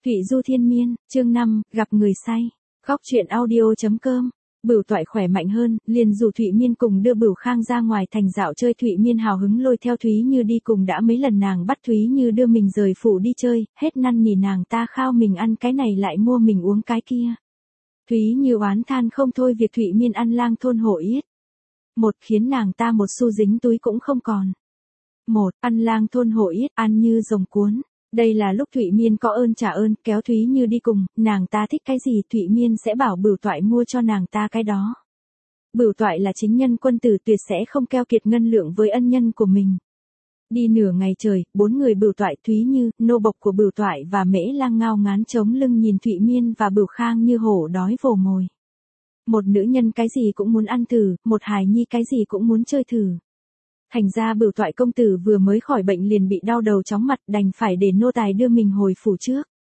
Thụy Du Thiên Miên, chương 5, gặp người say. Khóc chuyện audio.com. Bửu Toại khỏe mạnh hơn, liền rủ Thụy Miên cùng đưa Bửu Khang ra ngoài thành dạo chơi. Thụy Miên hào hứng lôi theo Thúy Như đi cùng, đã mấy lần nàng bắt Thúy Như đưa mình rời phủ đi chơi, hết năn nỉ nàng ta khao mình ăn cái này lại mua mình uống cái kia. Thúy Như oán than không thôi việc Thụy Miên ăn lang thôn hổ yết. Một, khiến nàng ta một xu dính túi cũng không còn. Một, ăn lang thôn hổ yết, ăn như rồng cuốn. Đây là lúc Thụy Miên có ơn trả ơn, kéo Thúy Như đi cùng, nàng ta thích cái gì Thụy Miên sẽ bảo Bửu Toại mua cho nàng ta cái đó. Bửu Toại là chính nhân quân tử, tuyệt sẽ không keo kiệt ngân lượng với ân nhân của mình. Đi nửa ngày trời, 4 người Bửu Toại, Thúy Như, nô bộc của Bửu Toại và Mễ Lang ngao ngán chống lưng nhìn Thụy Miên và Bửu Khang như hổ đói vồ mồi. Một nữ nhân cái gì cũng muốn ăn thử, một hài nhi cái gì cũng muốn chơi thử. Thành ra Bửu Toại công tử vừa mới khỏi bệnh liền bị đau đầu chóng mặt, đành phải để nô tài đưa mình hồi phủ trước.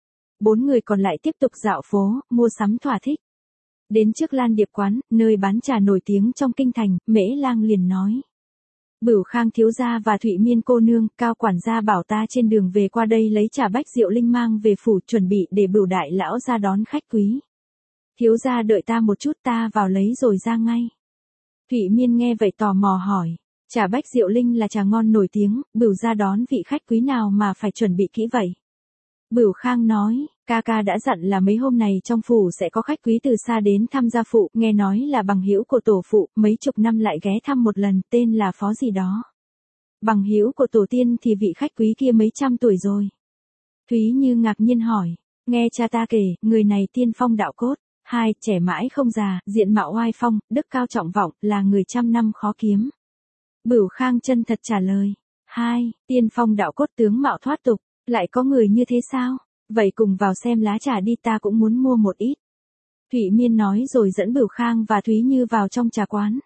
4 người còn lại tiếp tục dạo phố, mua sắm thỏa thích. Đến trước Lan Điệp quán, nơi bán trà nổi tiếng trong kinh thành, Mễ Lang liền nói: Bửu Khang thiếu gia và Thụy Miên cô nương, Cao quản gia bảo ta trên đường về qua đây lấy trà Bách Diệu Linh mang về phủ, chuẩn bị để Bửu đại lão ra đón khách quý. Thiếu gia đợi ta một chút, ta vào lấy rồi ra ngay. Thụy Miên nghe vậy tò mò hỏi: Trà Bách Diệu Linh là trà ngon nổi tiếng, Bửu ra đón vị khách quý nào mà phải chuẩn bị kỹ vậy? Bửu Khang nói: ca ca đã dặn là mấy hôm này trong phủ sẽ có khách quý từ xa đến thăm gia phụ, nghe nói là bằng hữu của tổ phụ, mấy chục năm lại ghé thăm một lần, tên là Phó gì đó. Bằng hữu của tổ tiên thì vị khách quý kia mấy trăm tuổi rồi. Thúy Như ngạc nhiên hỏi: nghe cha ta kể, người này tiên phong đạo cốt. 2. Trẻ mãi không già, diện mạo oai phong, đức cao trọng vọng, là người trăm năm khó kiếm. Bửu Khang chân thật trả lời: 2. Tiên phong đạo cốt, tướng mạo thoát tục, lại có người như thế sao? Vậy cùng vào xem lá trà đi, ta cũng muốn mua một ít. Thụy Miên nói rồi dẫn Bửu Khang và Thúy Như vào trong trà quán.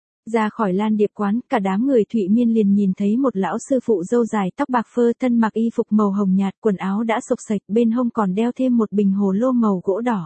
Ra khỏi Lan Điệp quán, cả đám người Thụy Miên liền nhìn thấy một lão sư phụ râu dài tóc bạc phơ, thân mặc y phục màu hồng nhạt, quần áo đã xộc xệch, bên hông còn đeo thêm một bình hồ lô màu gỗ đỏ.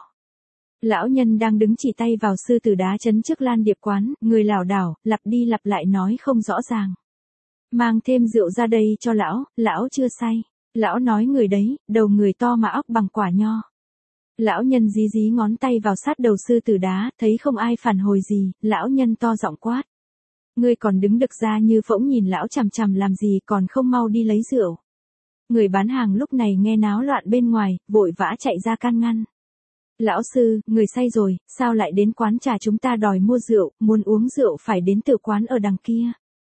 Lão nhân đang đứng chỉ tay vào sư tử đá chấn trước Lan Điệp quán, người lảo đảo, lặp đi lặp lại nói không rõ ràng. Mang thêm rượu ra đây cho lão, lão chưa say. Lão nói người đấy, đầu người to mà óc bằng quả nho. Lão nhân dí dí ngón tay vào sát đầu sư tử đá, thấy không ai phản hồi gì, lão nhân to giọng quát: Ngươi còn đứng đực ra như phỗng nhìn lão chằm chằm làm gì, còn không mau đi lấy rượu. Người bán hàng lúc này nghe náo loạn bên ngoài, vội vã chạy ra can ngăn. Lão sư, người say rồi, sao lại đến quán trà chúng ta đòi mua rượu, muốn uống rượu phải đến tử quán ở đằng kia.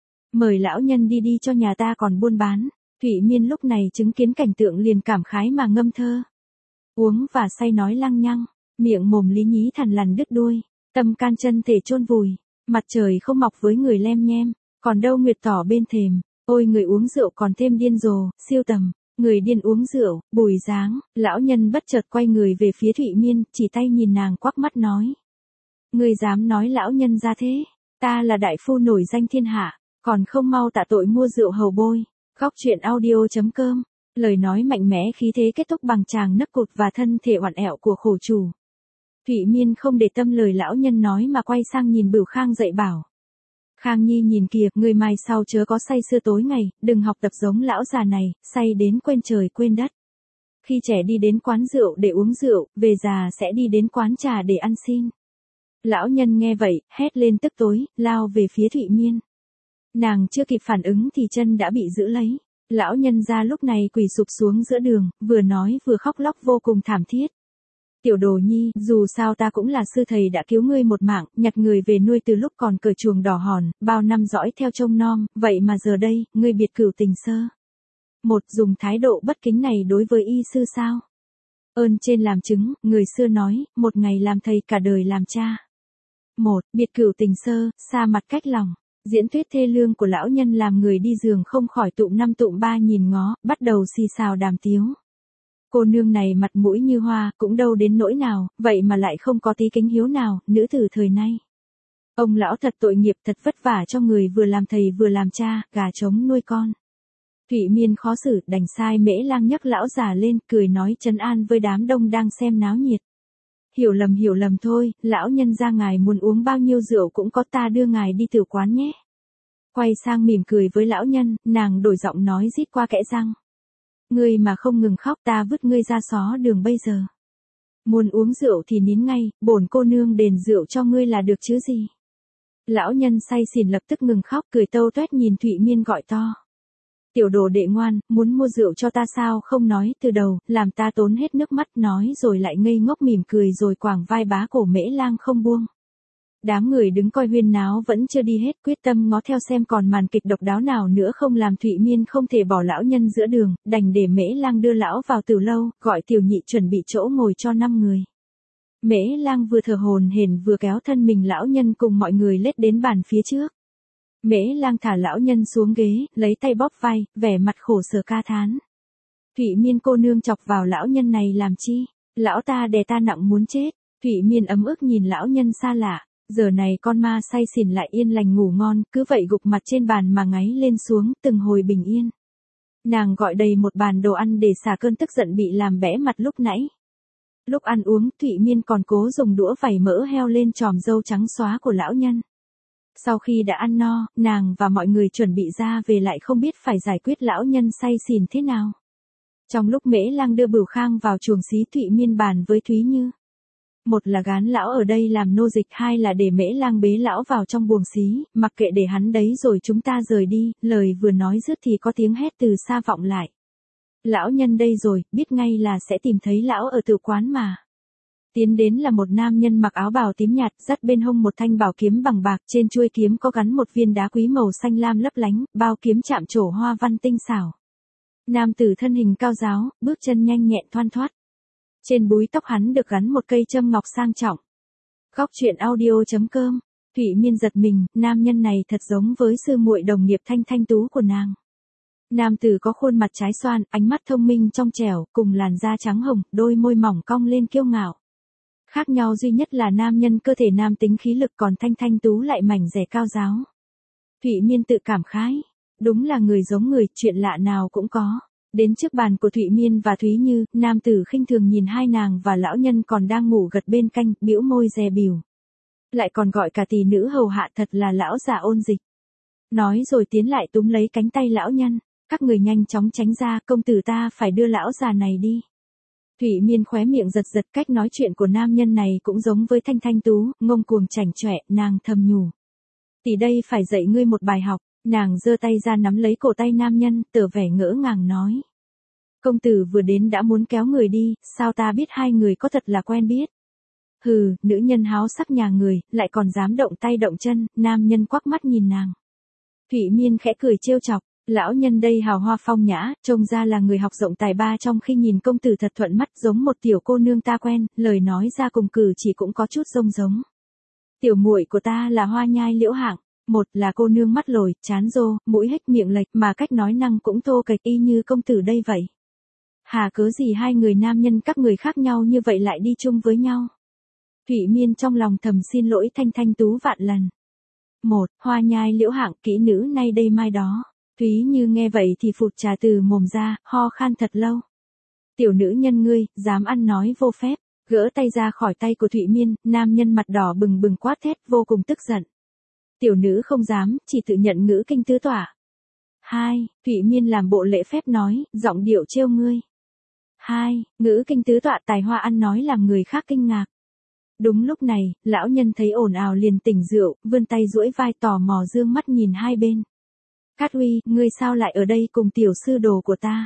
Mời lão nhân đi đi, cho nhà ta còn buôn bán. Thụy Miên lúc này chứng kiến cảnh tượng liền cảm khái mà ngâm thơ. Uống và say nói lăng nhăng, miệng mồm lý nhí thằn lằn đứt đuôi, tâm can chân thể chôn vùi, mặt trời không mọc với người lem nhem, còn đâu nguyệt tỏ bên thềm. Ôi người uống rượu còn thêm điên rồ, siêu tầm. Người điên uống rượu, bùi dáng. Lão nhân bất chợt quay người về phía Thụy Miên, chỉ tay nhìn nàng quắc mắt nói: Ngươi dám nói lão nhân ra thế? Ta là đại phu nổi danh thiên hạ, còn không mau tạ tội mua rượu hầu bôi. Khóc chuyện audio.com. Lời nói mạnh mẽ khí thế kết thúc bằng tràng nấc cụt và thân thể oằn ẹo của khổ chủ. Thụy Miên không để tâm lời lão nhân nói mà quay sang nhìn Bửu Khang dạy bảo: Khang nhi nhìn kìa, người mai sau chớ có say sưa tối ngày, đừng học tập giống lão già này, say đến quên trời quên đất. Khi trẻ đi đến quán rượu để uống rượu, về già sẽ đi đến quán trà để ăn xin. Lão nhân nghe vậy, hét lên tức tối, lao về phía Thụy Miên. Nàng chưa kịp phản ứng thì chân đã bị giữ lấy. Lão nhân ra lúc này quỳ sụp xuống giữa đường, vừa nói vừa khóc lóc vô cùng thảm thiết. Tiểu đồ nhi, dù sao ta cũng là sư thầy đã cứu ngươi một mạng, nhặt người về nuôi từ lúc còn cởi chuồng đỏ hòn, bao năm dõi theo trông nom, vậy mà giờ đây, ngươi biệt cửu tình sơ. Một, dùng thái độ bất kính này đối với y sư sao? Ơn trên làm chứng, người xưa nói, một ngày làm thầy cả đời làm cha. Một, biệt cửu tình sơ, xa mặt cách lòng. Diễn thuyết thê lương của lão nhân làm người đi giường không khỏi tụm năm tụm ba nhìn ngó, bắt đầu xì xào đàm tiếu. Cô nương này mặt mũi như hoa, cũng đâu đến nỗi nào, vậy mà lại không có tí kính hiếu nào, nữ tử thời nay. Ông lão thật tội nghiệp, thật vất vả cho người vừa làm thầy vừa làm cha, gà trống nuôi con. Thụy Miên khó xử, đành sai Mễ Lang nhấc lão già lên, cười nói trấn an với đám đông đang xem náo nhiệt. Hiểu lầm thôi, lão nhân gia ngài muốn uống bao nhiêu rượu cũng có, ta đưa ngài đi tử quán nhé. Quay sang mỉm cười với lão nhân, nàng đổi giọng nói rít qua kẽ răng: Ngươi mà không ngừng khóc ta vứt ngươi ra xó đường bây giờ. Muốn uống rượu thì nín ngay, bổn cô nương đền rượu cho ngươi là được chứ gì. Lão nhân say xỉn lập tức ngừng khóc cười tâu toét nhìn Thụy Miên gọi to. Tiểu đồ đệ ngoan, muốn mua rượu cho ta sao không nói từ đầu, làm ta tốn hết nước mắt nói rồi lại ngây ngốc mỉm cười rồi quàng vai bá cổ Mễ Lang không buông. Đám người đứng coi huyên náo vẫn chưa đi hết quyết tâm ngó theo xem còn màn kịch độc đáo nào nữa không làm Thụy Miên không thể bỏ lão nhân giữa đường, đành để Mễ Lang đưa lão vào từ lâu, gọi tiểu nhị chuẩn bị chỗ ngồi cho 5 người. Mễ Lang vừa thở hổn hển vừa kéo thân mình lão nhân cùng mọi người lết đến bàn phía trước. Mễ Lang thả lão nhân xuống ghế, lấy tay bóp vai, vẻ mặt khổ sở ca thán. Thụy Miên cô nương chọc vào lão nhân này làm chi? Lão ta đè ta nặng muốn chết. Thụy Miên ấm ức nhìn lão nhân xa lạ. Giờ này con ma say xỉn lại yên lành ngủ ngon, cứ vậy gục mặt trên bàn mà ngáy lên xuống, từng hồi bình yên. Nàng gọi đầy một bàn đồ ăn để xả cơn tức giận bị làm bẽ mặt lúc nãy. Lúc ăn uống, Thụy Miên còn cố dùng đũa vẩy mỡ heo lên tròm râu trắng xóa của lão nhân. Sau khi đã ăn no, nàng và mọi người chuẩn bị ra về lại không biết phải giải quyết lão nhân say xỉn thế nào. Trong lúc Mễ Lang đưa Bửu Khang vào chuồng xí Thụy Miên bàn với Thúy Như. Một là gán lão ở đây làm nô dịch, hai là để Mễ Lang bế lão vào trong buồng xí, mặc kệ để hắn đấy rồi chúng ta rời đi, lời vừa nói dứt thì có tiếng hét từ xa vọng lại. Lão nhân đây rồi, biết ngay là sẽ tìm thấy lão ở tử quán mà. Tiến đến là một nam nhân mặc áo bào tím nhạt, dắt bên hông một thanh bảo kiếm bằng bạc, trên chuôi kiếm có gắn một viên đá quý màu xanh lam lấp lánh, bao kiếm chạm trổ hoa văn tinh xảo. Nam tử thân hình cao ráo, bước chân nhanh nhẹn thoăn thoắt. Trên búi tóc hắn được gắn một cây châm ngọc sang trọng. Góc truyện audio.com. Thụy Miên giật mình, nam nhân này thật giống với sư muội đồng nghiệp Thanh Thanh Tú của nàng. Nam tử có khuôn mặt trái xoan, ánh mắt thông minh trong trẻo, cùng làn da trắng hồng, đôi môi mỏng cong lên kiêu ngạo. Khác nhau duy nhất là nam nhân cơ thể nam tính khí lực còn Thanh Thanh Tú lại mảnh dẻ cao ráo. Thụy Miên tự cảm khái. Đúng là người giống người, chuyện lạ nào cũng có. Đến trước bàn của Thụy Miên và Thúy Như, nam tử khinh thường nhìn hai nàng và lão nhân còn đang ngủ gật bên canh, bĩu môi dè bỉu. Lại còn gọi cả tỷ nữ hầu hạ thật là lão già ôn dịch. Nói rồi tiến lại túm lấy cánh tay lão nhân. Các người nhanh chóng tránh ra, công tử ta phải đưa lão già này đi. Thụy Miên khóe miệng giật giật, cách nói chuyện của nam nhân này cũng giống với Thanh Thanh Tú, ngông cuồng chảnh chọe, nàng thầm nhủ. Tỷ đây phải dạy ngươi một bài học. Nàng giơ tay ra nắm lấy cổ tay nam nhân, tỏ vẻ ngỡ ngàng nói. Công tử vừa đến đã muốn kéo người đi, sao ta biết hai người có thật là quen biết. Hừ, nữ nhân háo sắc nhà người, lại còn dám động tay động chân, nam nhân quắc mắt nhìn nàng. Thụy Miên khẽ cười trêu chọc, lão nhân đây hào hoa phong nhã, trông ra là người học rộng tài ba trong khi nhìn công tử thật thuận mắt giống một tiểu cô nương ta quen, lời nói ra cùng cử chỉ cũng có chút giống. Tiểu muội của ta là Hoa Nhai Liễu Hạng. Một là cô nương mắt lồi, chán rô, mũi hếch miệng lệch mà cách nói năng cũng thô kệch y như công tử đây vậy. Hà cớ gì hai người nam nhân các người khác nhau như vậy lại đi chung với nhau. Thụy Miên trong lòng thầm xin lỗi Thanh Thanh Tú vạn lần. Một, Hoa Nhai Liễu Hạng kỹ nữ nay đây mai đó. Thúy Như nghe vậy thì phụt trà từ mồm ra, ho khan thật lâu. Tiểu nữ nhân ngươi, dám ăn nói vô phép, gỡ tay ra khỏi tay của Thụy Miên, nam nhân mặt đỏ bừng bừng quát thét vô cùng tức giận. Tiểu nữ không dám, chỉ tự nhận ngữ kinh tứ tỏa. 2. Thụy Miên làm bộ lễ phép nói, giọng điệu trêu ngươi. 2. Ngữ kinh tứ tọa tài hoa ăn nói làm người khác kinh ngạc. Đúng lúc này, lão nhân thấy ồn ào liền tỉnh rượu, vươn tay duỗi vai tò mò dương mắt nhìn hai bên. Cát Huy, ngươi sao lại ở đây cùng tiểu sư đồ của ta?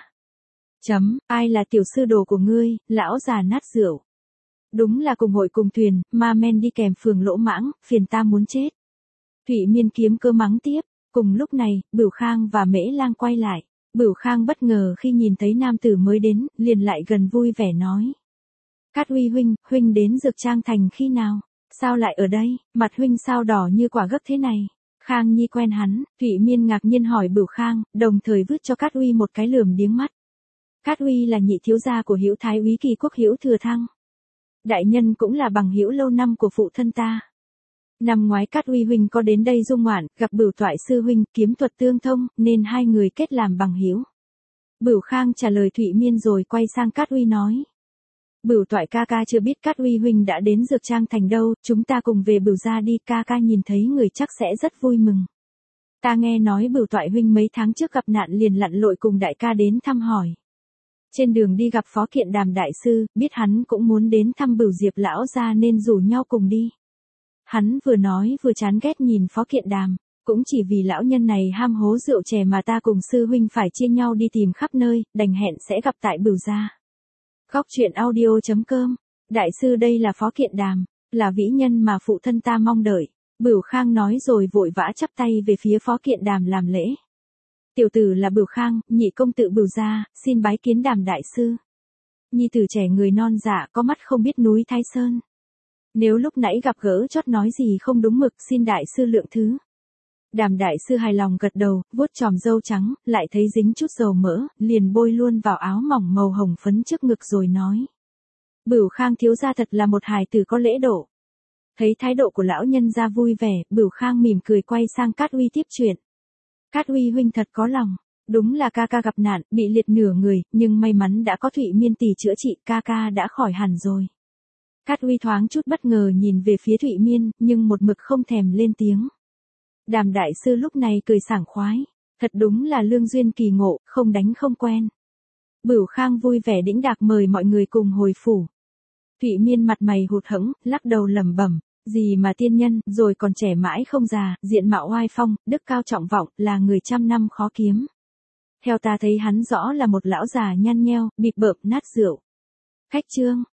Ai là tiểu sư đồ của ngươi, lão già nát rượu. Đúng là cùng hội cùng thuyền, ma men đi kèm phường lỗ mãng, phiền ta muốn chết. Thụy Miên kiếm cơ mắng tiếp, cùng lúc này, Bửu Khang và Mễ Lang quay lại. Bửu Khang bất ngờ khi nhìn thấy nam tử mới đến, liền lại gần vui vẻ nói. Cát Huy huynh đến Dược Trang Thành khi nào? Sao lại ở đây, mặt huynh sao đỏ như quả gấc thế này? Khang Nhi quen hắn, Thụy Miên ngạc nhiên hỏi Bửu Khang, đồng thời vứt cho Cát Huy một cái lườm điếng mắt. Cát Huy là nhị thiếu gia của Hữu Thái úy Kỳ Quốc Hữu Thừa Thăng. Đại nhân cũng là bằng hữu lâu năm của phụ thân ta. Năm ngoái Cát Huy huynh có đến đây dung ngoạn, gặp Bửu Toại sư huynh, kiếm thuật tương thông, nên hai người kết làm bằng hữu. Bửu Khang trả lời Thụy Miên rồi quay sang Cát Huy nói. Bửu Toại ca ca chưa biết Cát Huy huynh đã đến Dược Trang Thành đâu, chúng ta cùng về Bửu gia đi, ca ca nhìn thấy người chắc sẽ rất vui mừng. Ta nghe nói Bửu Toại huynh mấy tháng trước gặp nạn liền lặn lội cùng đại ca đến thăm hỏi. Trên đường đi gặp Phó Kiện Đàm đại sư, biết hắn cũng muốn đến thăm Bửu Diệp lão gia nên rủ nhau cùng đi. Hắn vừa nói vừa chán ghét nhìn Phó Kiện Đàm, cũng chỉ vì lão nhân này ham hố rượu chè mà ta cùng sư huynh phải chia nhau đi tìm khắp nơi, đành hẹn sẽ gặp tại Bửu gia. Góc truyện audio.com. Đại sư đây là Phó Kiện Đàm, là vĩ nhân mà phụ thân ta mong đợi. Bửu Khang nói rồi vội vã chắp tay về phía Phó Kiện Đàm làm lễ. Tiểu tử là Bửu Khang, nhị công tử Bửu gia, xin bái kiến Đàm đại sư. Nhi tử trẻ người non dạ có mắt không biết núi Thái Sơn. Nếu lúc nãy gặp gỡ chót nói gì không đúng mực xin đại sư lượng thứ. Đàm đại sư hài lòng gật đầu, vuốt chòm râu trắng, lại thấy dính chút dầu mỡ, liền bôi luôn vào áo mỏng màu hồng phấn trước ngực rồi nói. Bửu Khang thiếu gia thật là một hài tử có lễ độ. Thấy thái độ của lão nhân gia vui vẻ, Bửu Khang mỉm cười quay sang Cát Uy tiếp chuyện. Cát Uy huynh thật có lòng, đúng là ca ca gặp nạn, bị liệt nửa người, nhưng may mắn đã có Thụy Miên tỷ chữa trị, ca ca đã khỏi hẳn rồi. Cát Uy thoáng chút bất ngờ nhìn về phía Thụy Miên, nhưng một mực không thèm lên tiếng. Đàm đại sư lúc này cười sảng khoái, thật đúng là lương duyên kỳ ngộ, không đánh không quen. Bửu Khang vui vẻ đĩnh đạc mời mọi người cùng hồi phủ. Thụy Miên mặt mày hụt hẫng, lắc đầu lẩm bẩm, gì mà tiên nhân, rồi còn trẻ mãi không già, diện mạo oai phong, đức cao trọng vọng, là người trăm năm khó kiếm. Theo ta thấy hắn rõ là một lão già nhăn nheo, bịp bợm nát rượu. Khách chương